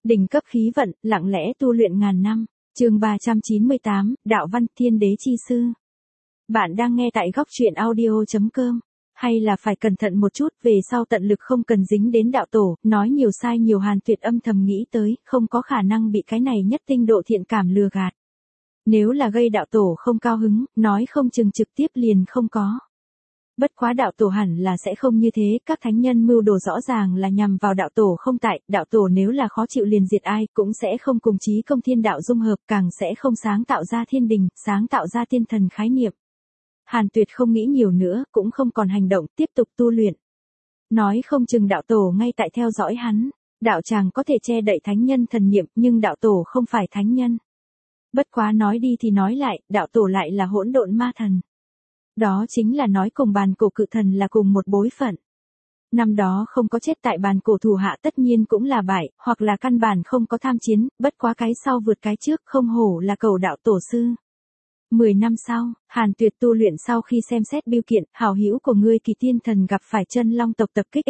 Đỉnh cấp khí vận, lặng lẽ tu luyện ngàn năm. Chương 398, Đạo văn thiên đế chi sư. Bạn đang nghe tại góc truyện audio.com. Hay là phải cẩn thận một chút, về sau tận lực không cần dính đến đạo tổ, nói nhiều sai nhiều. Hàn Tuyệt âm thầm nghĩ tới, không có khả năng bị cái này nhất tinh độ thiện cảm lừa gạt. Nếu là gây đạo tổ không cao hứng, nói không chừng trực tiếp liền không có. Bất quá đạo tổ hẳn là sẽ không như thế, các thánh nhân mưu đồ rõ ràng là nhằm vào đạo tổ không tại, đạo tổ nếu là khó chịu liền diệt ai, cũng sẽ không cùng chí công thiên đạo dung hợp, càng sẽ không sáng tạo ra thiên đình, sáng tạo ra tiên thần khái niệm. Hàn Tuyệt không nghĩ nhiều nữa, cũng không còn hành động, tiếp tục tu luyện. Nói không chừng đạo tổ ngay tại theo dõi hắn, đạo tràng có thể che đậy thánh nhân thần niệm, nhưng đạo tổ không phải thánh nhân. Bất quá nói đi thì nói lại, đạo tổ lại là hỗn độn ma thần. Đó chính là nói cùng bàn cổ cự thần là cùng một bối phận. Năm đó không có chết tại bàn cổ thủ hạ tất nhiên cũng là bại, hoặc là căn bản không có tham chiến, bất quá cái sau vượt cái trước, không hổ là cầu đạo tổ sư. 10 năm sau, Hàn Tuyệt tu luyện sau khi xem xét bưu kiện, hảo hữu của ngươi Kỳ Tiên Thần gặp phải chân long tộc tập kích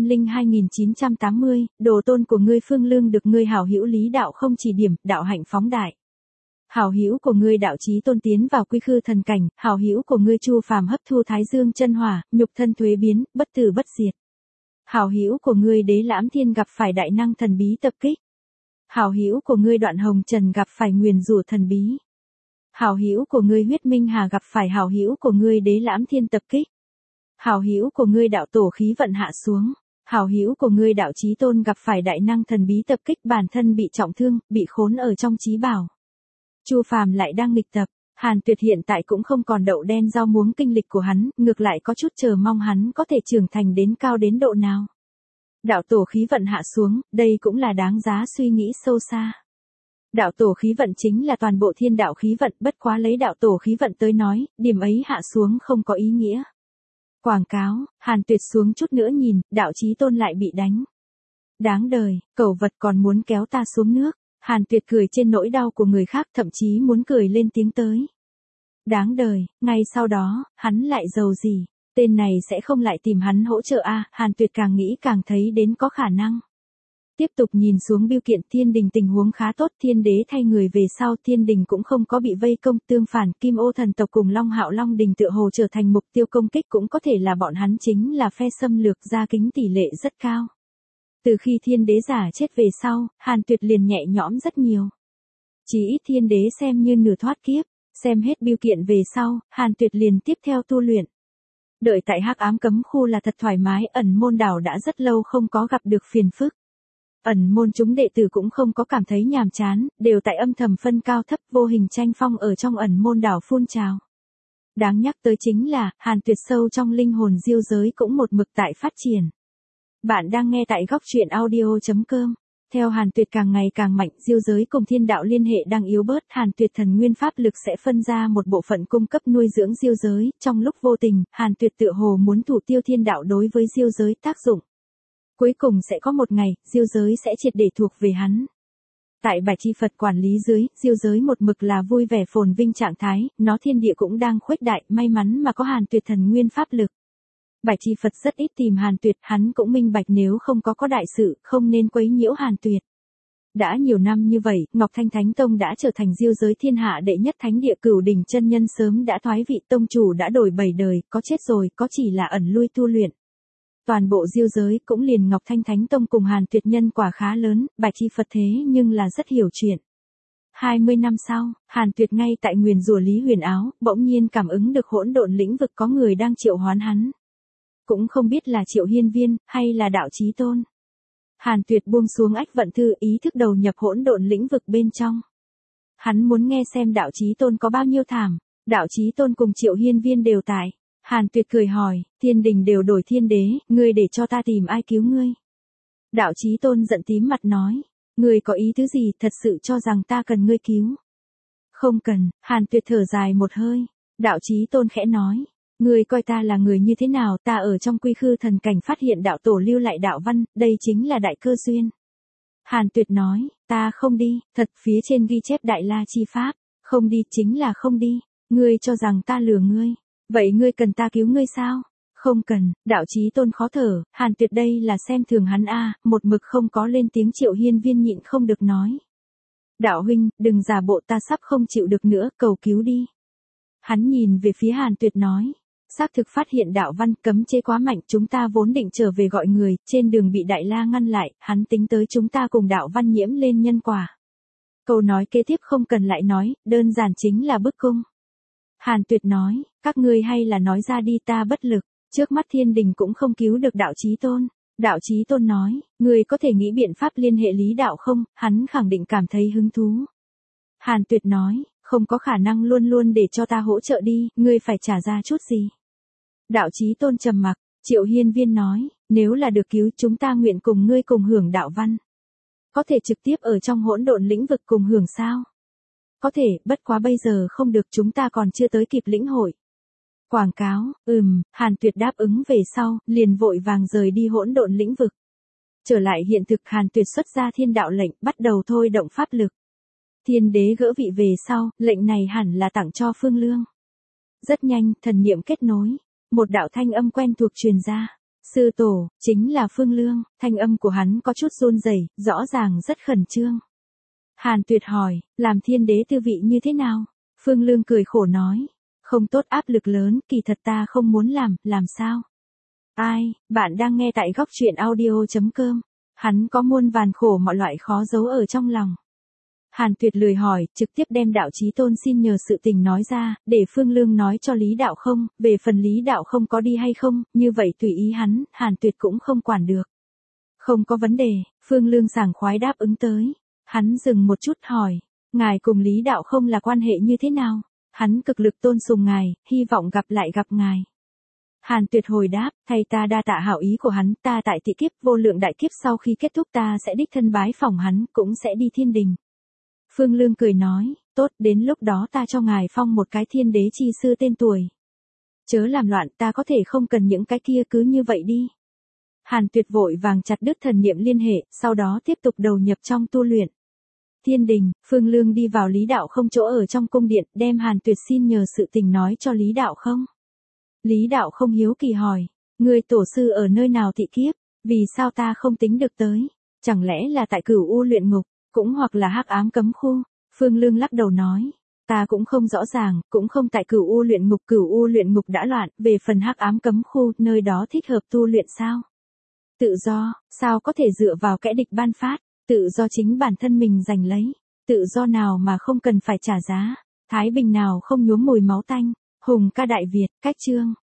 X102.980, đồ tôn của ngươi Phương Lương được ngươi hảo hữu Lý Đạo không chỉ điểm, đạo hạnh phóng đại. Hảo hữu của ngươi Đạo Chí Tôn tiến vào quy khư thần cảnh, hảo hữu của ngươi Chu Phàm hấp thu Thái Dương chân hỏa, nhục thân thuế biến, bất tử bất diệt. Hảo hữu của ngươi Đế Lãm Thiên gặp phải đại năng thần bí tập kích. Hảo hữu của ngươi Đoạn Hồng Trần gặp phải nguyền rủa thần bí. Hảo hữu của ngươi Huyết Minh Hà gặp phải hảo hữu của ngươi Đế Lãm Thiên tập kích. Hảo hữu của ngươi Đạo Tổ khí vận hạ xuống. Hảo hữu của ngươi Đạo Chí Tôn gặp phải đại năng thần bí tập kích, bản thân bị trọng thương, bị khốn ở trong chí bảo. Chu Phàm lại đang nghịch tập, Hàn Tuyệt hiện tại cũng không còn đậu đen rau muống kinh lịch của hắn, ngược lại có chút chờ mong hắn có thể trưởng thành đến cao đến độ nào. Đạo tổ khí vận hạ xuống, đây cũng là đáng giá suy nghĩ sâu xa. Đạo tổ khí vận chính là toàn bộ thiên đạo khí vận, bất quá lấy đạo tổ khí vận tới nói, điểm ấy hạ xuống không có ý nghĩa. Quảng cáo, Hàn Tuyệt xuống chút nữa nhìn, Đạo Chí Tôn lại bị đánh. Đáng đời, cẩu vật còn muốn kéo ta xuống nước. Hàn Tuyệt cười trên nỗi đau của người khác, thậm chí muốn cười lên tiếng tới. Đáng đời, ngay sau đó, hắn lại giàu gì, tên này sẽ không lại tìm hắn hỗ trợ a. Hàn Tuyệt càng nghĩ càng thấy đến có khả năng. Tiếp tục nhìn xuống bưu kiện, thiên đình tình huống khá tốt, thiên đế thay người về sau, thiên đình cũng không có bị vây công, tương phản, Kim Ô thần tộc cùng Long Hạo Long đình tựa hồ trở thành mục tiêu công kích, cũng có thể là bọn hắn chính là phe xâm lược, gia kính tỷ lệ rất cao. Từ khi thiên đế giả chết về sau, Hàn Tuyệt liền nhẹ nhõm rất nhiều. Chỉ ít thiên đế xem như nửa thoát kiếp, xem hết bưu kiện về sau, Hàn Tuyệt liền tiếp theo tu luyện. Đợi tại Hắc Ám cấm khu là thật thoải mái, Ẩn Môn đảo đã rất lâu không có gặp được phiền phức. Ẩn Môn chúng đệ tử cũng không có cảm thấy nhàm chán, đều tại âm thầm phân cao thấp, vô hình tranh phong ở trong Ẩn Môn đảo phun trào. Đáng nhắc tới chính là, Hàn Tuyệt sâu trong linh hồn diêu giới cũng một mực tại phát triển. Bạn đang nghe tại góc truyện audio.com. Theo Hàn Tuyệt càng ngày càng mạnh, diêu giới cùng thiên đạo liên hệ đang yếu bớt, Hàn Tuyệt thần nguyên pháp lực sẽ phân ra một bộ phận cung cấp nuôi dưỡng diêu giới, trong lúc vô tình, Hàn Tuyệt tựa hồ muốn thủ tiêu thiên đạo đối với diêu giới tác dụng. Cuối cùng sẽ có một ngày, diêu giới sẽ triệt để thuộc về hắn. Tại Bạch Chi Phật quản lý dưới, diêu giới một mực là vui vẻ phồn vinh trạng thái, nó thiên địa cũng đang khuếch đại, may mắn mà có Hàn Tuyệt thần nguyên pháp lực. Bạch Chi Phật rất ít tìm Hàn Tuyệt, hắn cũng minh bạch nếu không có đại sự, không nên quấy nhiễu Hàn Tuyệt. Đã nhiều năm như vậy, Ngọc Thanh Thánh Tông đã trở thành diêu giới thiên hạ đệ nhất thánh địa, Cửu Đỉnh chân nhân sớm đã thoái vị, tông chủ đã đổi 7 đời, có chết rồi, có chỉ là ẩn lui tu luyện. Toàn bộ diêu giới cũng liền Ngọc Thanh Thánh Tông cùng Hàn Tuyệt nhân quả khá lớn, Bạch Chi Phật thế nhưng là rất hiểu chuyện. 20 năm sau, Hàn Tuyệt ngay tại nguyền rủa Lý Huyền Áo, bỗng nhiên cảm ứng được hỗn độn lĩnh vực có người đang triệu hoán hắn. Cũng không biết là Triệu Hiên Viên, hay là Đạo Chí Tôn. Hàn Tuyệt buông xuống ách vận thư, ý thức đầu nhập hỗn độn lĩnh vực bên trong. Hắn muốn nghe xem Đạo Chí Tôn có bao nhiêu thảm. Đạo Chí Tôn cùng Triệu Hiên Viên đều tại. Hàn Tuyệt cười hỏi, thiên đình đều đổi thiên đế, ngươi để cho ta tìm ai cứu ngươi. Đạo Chí Tôn giận tím mặt nói, ngươi có ý tứ gì, thật sự cho rằng ta cần ngươi cứu. Không cần, Hàn Tuyệt thở dài một hơi. Đạo Chí Tôn khẽ nói. Ngươi coi ta là người như thế nào, ta ở trong quy khư thần cảnh phát hiện đạo tổ lưu lại đạo văn, đây chính là đại cơ duyên. Hàn Tuyệt nói, ta không đi, thật phía trên ghi chép đại la chi pháp, không đi chính là không đi, ngươi cho rằng ta lừa ngươi, vậy ngươi cần ta cứu ngươi sao? Không cần, đạo chí tôn khó thở, Hàn Tuyệt đây là xem thường hắn a, một mực không có lên tiếng Triệu Hiên Viên nhịn không được nói. Đạo huynh, đừng giả bộ, ta sắp không chịu được nữa, cầu cứu đi. Hắn nhìn về phía Hàn Tuyệt nói. Xác thực phát hiện đạo văn cấm chế quá mạnh, chúng ta vốn định trở về gọi người, trên đường bị Đại La ngăn lại, hắn tính tới chúng ta cùng đạo văn nhiễm lên nhân quả. Câu nói kế tiếp không cần lại nói, đơn giản chính là bức cung. Hàn Tuyệt nói, các ngươi hay là nói ra đi, ta bất lực, trước mắt thiên đình cũng không cứu được đạo chí tôn. Đạo chí tôn nói, ngươi có thể nghĩ biện pháp liên hệ Lý đạo không, hắn khẳng định cảm thấy hứng thú. Hàn Tuyệt nói, không có khả năng, luôn luôn để cho ta hỗ trợ đi, ngươi phải trả ra chút gì. Đạo chí tôn trầm mặc, Triệu Hiên Viên nói, nếu là được cứu chúng ta nguyện cùng ngươi cùng hưởng đạo văn. Có thể trực tiếp ở trong hỗn độn lĩnh vực cùng hưởng sao? Có thể, bất quá bây giờ không được, chúng ta còn chưa tới kịp lĩnh hội. Quảng cáo, Hàn Tuyệt đáp ứng về sau, liền vội vàng rời đi hỗn độn lĩnh vực. Trở lại hiện thực, Hàn Tuyệt xuất ra thiên đạo lệnh, bắt đầu thôi động pháp lực. Thiên đế gỡ vị về sau, lệnh này hẳn là tặng cho Phương Lương. Rất nhanh, thần niệm kết nối, một đạo thanh âm quen thuộc truyền ra. Sư tổ, chính là Phương Lương, thanh âm của hắn có chút run rẩy, rõ ràng rất khẩn trương. Hàn Tuyệt hỏi, làm thiên đế tư vị như thế nào? Phương Lương cười khổ nói, không tốt, áp lực lớn, kỳ thật ta không muốn làm sao? Ai, bạn đang nghe tại góc truyện audio.com. Hắn có muôn vàn khổ mọi loại khó giấu ở trong lòng. Hàn Tuyệt lười hỏi, trực tiếp đem đạo chí tôn xin nhờ sự tình nói ra, để Phương Lương nói cho Lý đạo không, về phần Lý đạo không có đi hay không, như vậy tùy ý hắn, Hàn Tuyệt cũng không quản được. Không có vấn đề, Phương Lương sảng khoái đáp ứng tới. Hắn dừng một chút hỏi, ngài cùng Lý đạo không là quan hệ như thế nào? Hắn cực lực tôn sùng ngài, hy vọng gặp ngài. Hàn Tuyệt hồi đáp, thầy ta đa tạ hảo ý của hắn, ta tại thị kiếp vô lượng đại kiếp sau khi kết thúc ta sẽ đích thân bái phỏng hắn, cũng sẽ đi thiên đình. Phương Lương cười nói, tốt, đến lúc đó ta cho ngài phong một cái thiên đế chi sư tên tuổi. Chớ làm loạn, ta có thể không cần những cái kia, cứ như vậy đi. Hàn Tuyệt vội vàng chặt đứt thần niệm liên hệ, sau đó tiếp tục đầu nhập trong tu luyện. Thiên đình, Phương Lương đi vào Lý đạo không chỗ ở trong cung điện, đem Hàn Tuyệt xin nhờ sự tình nói cho Lý đạo không. Lý đạo không hiếu kỳ hỏi, người tổ sư ở nơi nào thị kiếp, vì sao ta không tính được tới, chẳng lẽ là tại Cửu U luyện ngục, cũng hoặc là hắc ám cấm khu? Phương Lương lắc đầu nói, ta cũng không rõ ràng, cũng không tại Cửu U luyện ngục đã loạn, về phần hắc ám cấm khu, nơi đó thích hợp tu luyện sao? Tự do, sao có thể dựa vào kẻ địch ban phát, tự do chính bản thân mình giành lấy, tự do nào mà không cần phải trả giá, thái bình nào không nhuốm mùi máu tanh. Hùng ca Đại Việt, cách chương.